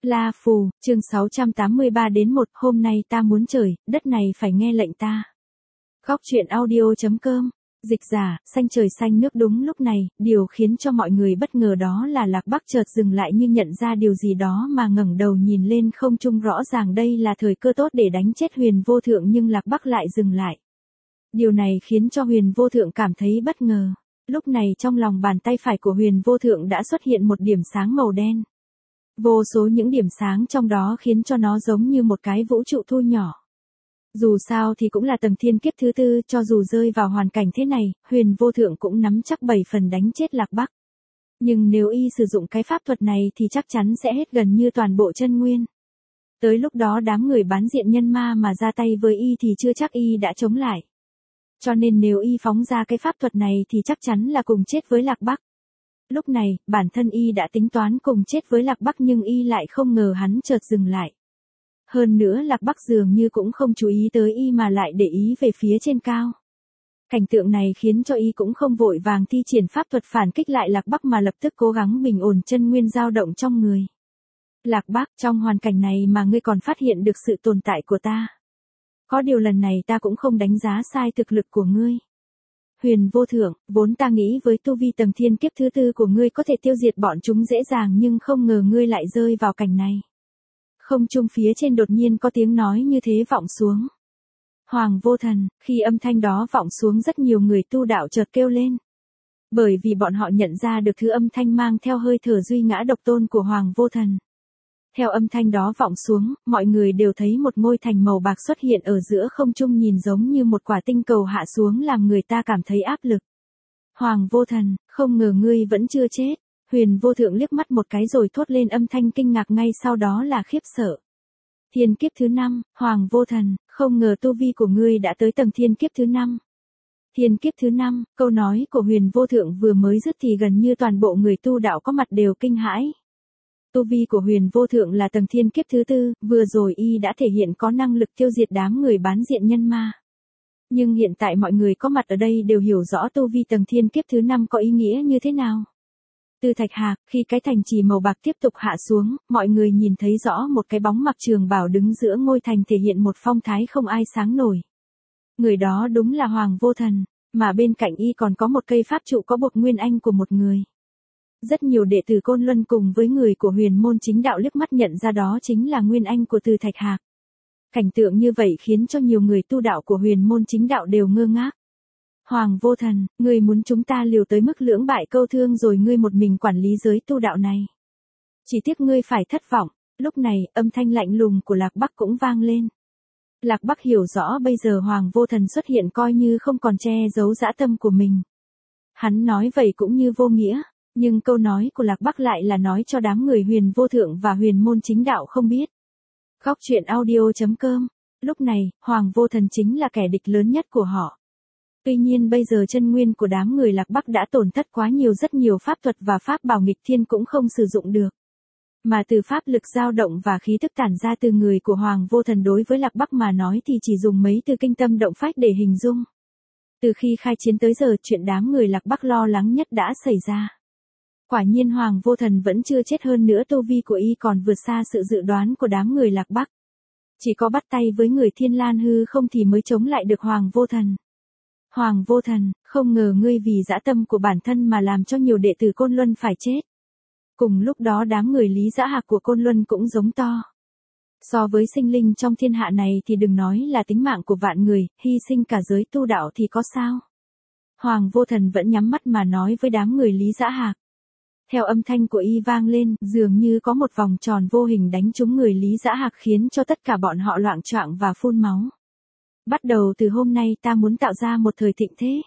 La Phù, chương 683 đến 1, hôm nay ta muốn trời, đất này phải nghe lệnh ta. Góc truyện audio.com, dịch giả, xanh trời xanh nước. Đúng lúc này, điều khiến cho mọi người bất ngờ đó là Lạc Bắc chợt dừng lại như nhận ra điều gì đó mà ngẩng đầu nhìn lên không trung. Rõ ràng đây là thời cơ tốt để đánh chết Huyền Vô Thượng nhưng Lạc Bắc lại dừng lại. Điều này khiến cho Huyền Vô Thượng cảm thấy bất ngờ. Lúc này trong lòng bàn tay phải của Huyền Vô Thượng đã xuất hiện một điểm sáng màu đen. Vô số những điểm sáng trong đó khiến cho nó giống như một cái vũ trụ thu nhỏ. Dù sao thì cũng là tầng thiên kiếp thứ tư, cho dù rơi vào hoàn cảnh thế này, Huyền Vô Thượng cũng nắm chắc 7 phần đánh chết Lạc Bắc. Nhưng nếu y sử dụng cái pháp thuật này thì chắc chắn sẽ hết gần như toàn bộ chân nguyên. Tới lúc đó đám người bán diện nhân ma mà ra tay với y thì chưa chắc y đã chống lại. Cho nên nếu y phóng ra cái pháp thuật này thì chắc chắn là cùng chết với Lạc Bắc. Lúc này, bản thân y đã tính toán cùng chết với Lạc Bắc nhưng y lại không ngờ hắn chợt dừng lại. Hơn nữa Lạc Bắc dường như cũng không chú ý tới y mà lại để ý về phía trên cao. Cảnh tượng này khiến cho y cũng không vội vàng thi triển pháp thuật phản kích lại Lạc Bắc mà lập tức cố gắng bình ổn chân nguyên dao động trong người. Lạc Bắc, trong hoàn cảnh này mà ngươi còn phát hiện được sự tồn tại của ta. Có điều lần này ta cũng không đánh giá sai thực lực của ngươi. Huyền Vô Thượng, vốn ta nghĩ với tu vi tầng thiên kiếp thứ tư của ngươi có thể tiêu diệt bọn chúng dễ dàng nhưng không ngờ ngươi lại rơi vào cảnh này. Không trung phía trên đột nhiên có tiếng nói như thế vọng xuống. Hoàng Vô Thần, khi âm thanh đó vọng xuống rất nhiều người tu đạo chợt kêu lên. Bởi vì bọn họ nhận ra được thứ âm thanh mang theo hơi thở duy ngã độc tôn của Hoàng Vô Thần. Theo âm thanh đó vọng xuống, mọi người đều thấy một ngôi thành màu bạc xuất hiện ở giữa không trung nhìn giống như một quả tinh cầu hạ xuống làm người ta cảm thấy áp lực. Hoàng Vô Thần, không ngờ ngươi vẫn chưa chết. Huyền Vô Thượng liếc mắt một cái rồi thốt lên âm thanh kinh ngạc ngay sau đó là khiếp sợ. Thiên kiếp thứ 5, Hoàng Vô Thần, không ngờ tu vi của ngươi đã tới tầng thiên kiếp thứ 5. Thiên kiếp thứ 5, câu nói của Huyền Vô Thượng vừa mới dứt thì gần như toàn bộ người tu đạo có mặt đều kinh hãi. Tu vi của Huyền Vô Thượng là tầng thiên kiếp thứ tư, vừa rồi y đã thể hiện có năng lực tiêu diệt đám người bán diện nhân ma. Nhưng hiện tại mọi người có mặt ở đây đều hiểu rõ tu vi tầng thiên kiếp thứ 5 có ý nghĩa như thế nào. Từ Thạch Hạc, khi cái thành trì màu bạc tiếp tục hạ xuống, mọi người nhìn thấy rõ một cái bóng mặc trường bào đứng giữa ngôi thành thể hiện một phong thái không ai sáng nổi. Người đó đúng là Hoàng Vô Thần, mà bên cạnh y còn có một cây pháp trụ có bộc nguyên anh của một người. Rất nhiều đệ tử Côn Luân cùng với người của Huyền Môn Chính Đạo liếc mắt nhận ra đó chính là nguyên anh của Từ Thạch Hạc. Cảnh tượng như vậy khiến cho nhiều người tu đạo của Huyền Môn Chính Đạo đều ngơ ngác. Hoàng Vô Thần, ngươi muốn chúng ta liều tới mức lưỡng bại câu thương rồi ngươi một mình quản lý giới tu đạo này. Chỉ tiếc ngươi phải thất vọng. Lúc này, âm thanh lạnh lùng của Lạc Bắc cũng vang lên. Lạc Bắc hiểu rõ bây giờ Hoàng Vô Thần xuất hiện coi như không còn che giấu dã tâm của mình. Hắn nói vậy cũng như vô nghĩa. Nhưng câu nói của Lạc Bắc lại là nói cho đám người Huyền Vô Thượng và Huyền Môn Chính Đạo không biết. Góc truyện audio.com. Lúc này, Hoàng Vô Thần chính là kẻ địch lớn nhất của họ. Tuy nhiên bây giờ chân nguyên của đám người Lạc Bắc đã tổn thất quá nhiều, rất nhiều pháp thuật và pháp bảo nghịch thiên cũng không sử dụng được. Mà từ pháp lực dao động và khí tức tản ra từ người của Hoàng Vô Thần đối với Lạc Bắc mà nói thì chỉ dùng mấy từ kinh tâm động phách để hình dung. Từ khi khai chiến tới giờ chuyện đám người Lạc Bắc lo lắng nhất đã xảy ra. Quả nhiên Hoàng Vô Thần vẫn chưa chết, hơn nữa tu vi của y còn vượt xa sự dự đoán của đám người Lạc Bắc. Chỉ có bắt tay với người Thiên Lan hư không thì mới chống lại được Hoàng Vô Thần. Hoàng Vô Thần, không ngờ ngươi vì dã tâm của bản thân mà làm cho nhiều đệ tử Côn Luân phải chết. Cùng lúc đó đám người Lý Dã Hạc của Côn Luân cũng giống to. So với sinh linh trong thiên hạ này thì đừng nói là tính mạng của vạn người, hy sinh cả giới tu đạo thì có sao. Hoàng Vô Thần vẫn nhắm mắt mà nói với đám người Lý Dã Hạc. Theo âm thanh của y vang lên, dường như có một vòng tròn vô hình đánh trúng người Lý Dã Hạc khiến cho tất cả bọn họ loạng choạng và phun máu. Bắt đầu từ hôm nay ta muốn tạo ra một thời thịnh thế.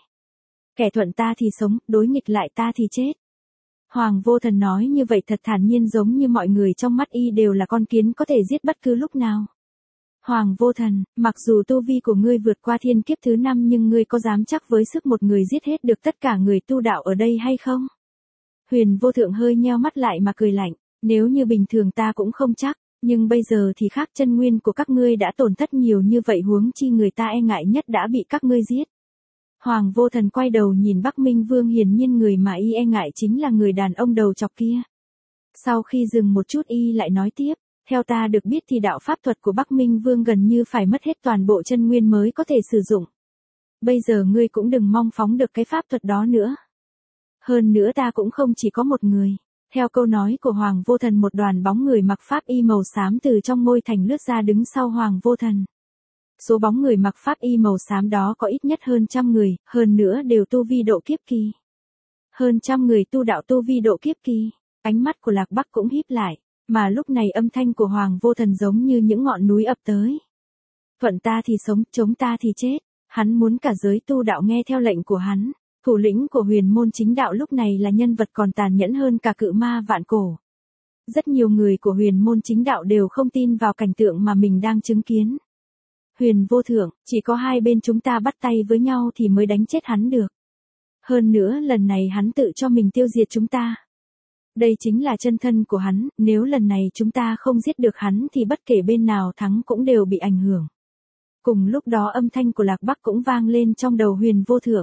Kẻ thuận ta thì sống, đối nghịch lại ta thì chết. Hoàng Vô Thần nói như vậy thật thản nhiên giống như mọi người trong mắt y đều là con kiến có thể giết bất cứ lúc nào. Hoàng Vô Thần, mặc dù tu vi của ngươi vượt qua thiên kiếp thứ 5 nhưng ngươi có dám chắc với sức một người giết hết được tất cả người tu đạo ở đây hay không? Huyền Vô Thượng hơi nheo mắt lại mà cười lạnh, nếu như bình thường ta cũng không chắc, nhưng bây giờ thì khác, chân nguyên của các ngươi đã tổn thất nhiều như vậy huống chi người ta e ngại nhất đã bị các ngươi giết. Hoàng Vô Thần quay đầu nhìn Bắc Minh Vương, hiển nhiên người mà y e ngại chính là người đàn ông đầu chọc kia. Sau khi dừng một chút y lại nói tiếp, Theo ta được biết thì đạo pháp thuật của Bắc Minh Vương gần như phải mất hết toàn bộ chân nguyên mới có thể sử dụng. Bây giờ ngươi cũng đừng mong phóng được cái pháp thuật đó nữa. Hơn nữa ta cũng không chỉ có một người. Theo câu nói của Hoàng Vô Thần, một đoàn bóng người mặc pháp y màu xám từ trong ngôi thành lướt ra đứng sau Hoàng Vô Thần. Số bóng người mặc pháp y màu xám đó có ít nhất hơn 100 người, hơn nữa đều tu vi độ kiếp kỳ. Hơn 100 người tu đạo tu vi độ kiếp kỳ. Ánh mắt của Lạc Bắc cũng híp lại, mà lúc này âm thanh của Hoàng Vô Thần giống như những ngọn núi ập tới. Thuận ta thì sống, chống ta thì chết. Hắn muốn cả giới tu đạo nghe theo lệnh của hắn. Thủ lĩnh của huyền môn chính đạo lúc này là nhân vật còn tàn nhẫn hơn cả cự ma vạn cổ. Rất nhiều người của huyền môn chính đạo đều không tin vào cảnh tượng mà mình đang chứng kiến. Huyền Vô Thượng, chỉ có hai bên chúng ta bắt tay với nhau thì mới đánh chết hắn được. Hơn nữa lần này hắn tự cho mình tiêu diệt chúng ta. Đây chính là chân thân của hắn, nếu lần này chúng ta không giết được hắn thì bất kể bên nào thắng cũng đều bị ảnh hưởng. Cùng lúc đó âm thanh của Lạc Bắc cũng vang lên trong đầu Huyền Vô Thượng.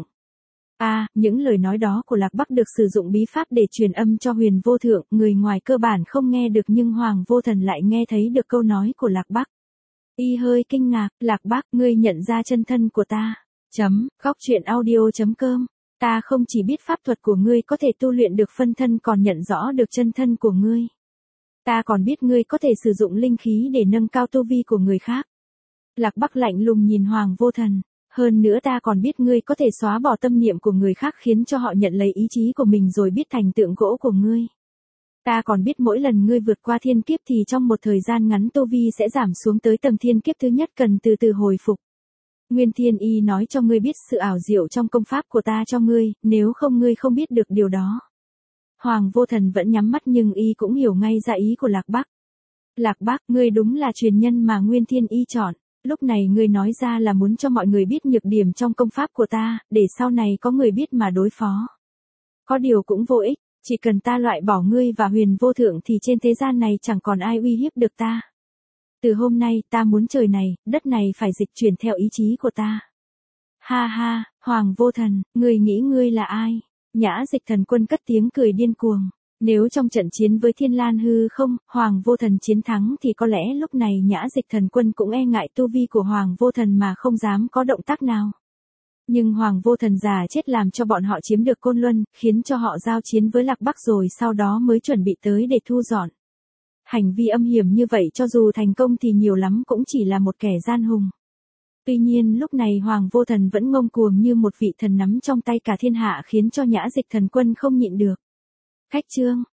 Những lời nói đó của Lạc Bắc được sử dụng bí pháp để truyền âm cho Huyền Vô Thượng, người ngoài cơ bản không nghe được nhưng Hoàng Vô Thần lại nghe thấy được câu nói của Lạc Bắc. Y hơi kinh ngạc, Lạc Bắc, ngươi nhận ra chân thân của ta. Khóc chuyện audio.com. Ta không chỉ biết pháp thuật của ngươi có thể tu luyện được phân thân còn nhận rõ được chân thân của ngươi. Ta còn biết ngươi có thể sử dụng linh khí để nâng cao tu vi của người khác. Lạc Bắc lạnh lùng nhìn Hoàng Vô Thần. Hơn nữa ta còn biết ngươi có thể xóa bỏ tâm niệm của người khác khiến cho họ nhận lấy ý chí của mình rồi biết thành tượng gỗ của ngươi. Ta còn biết mỗi lần ngươi vượt qua thiên kiếp thì trong một thời gian ngắn tu vi sẽ giảm xuống tới tầng thiên kiếp thứ nhất cần từ từ hồi phục. Nguyên Thiên Y nói cho ngươi biết sự ảo diệu trong công pháp của ta cho ngươi, nếu không ngươi không biết được điều đó. Hoàng Vô Thần vẫn nhắm mắt nhưng y cũng hiểu ngay ra ý của Lạc Bắc. Lạc Bắc, ngươi đúng là truyền nhân mà Nguyên Thiên Y chọn. Lúc này ngươi nói ra là muốn cho mọi người biết nhược điểm trong công pháp của ta, để sau này có người biết mà đối phó. Có điều cũng vô ích, chỉ cần ta loại bỏ ngươi và Huyền Vô Thượng thì trên thế gian này chẳng còn ai uy hiếp được ta. Từ hôm nay ta muốn trời này, đất này phải dịch chuyển theo ý chí của ta. Ha ha, Hoàng Vô Thần, ngươi nghĩ ngươi là ai? Nhã Dịch Thần Quân cất tiếng cười điên cuồng. Nếu trong trận chiến với Thiên Lan hư không, Hoàng Vô Thần chiến thắng thì có lẽ lúc này Nhã Dịch Thần Quân cũng e ngại tu vi của Hoàng Vô Thần mà không dám có động tác nào. Nhưng Hoàng Vô Thần già chết làm cho bọn họ chiếm được Côn Luân, khiến cho họ giao chiến với Lạc Bắc rồi sau đó mới chuẩn bị tới để thu dọn. Hành vi âm hiểm như vậy cho dù thành công thì nhiều lắm cũng chỉ là một kẻ gian hùng. Tuy nhiên lúc này Hoàng Vô Thần vẫn ngông cuồng như một vị thần nắm trong tay cả thiên hạ khiến cho Nhã Dịch Thần Quân không nhịn được. Khách trương,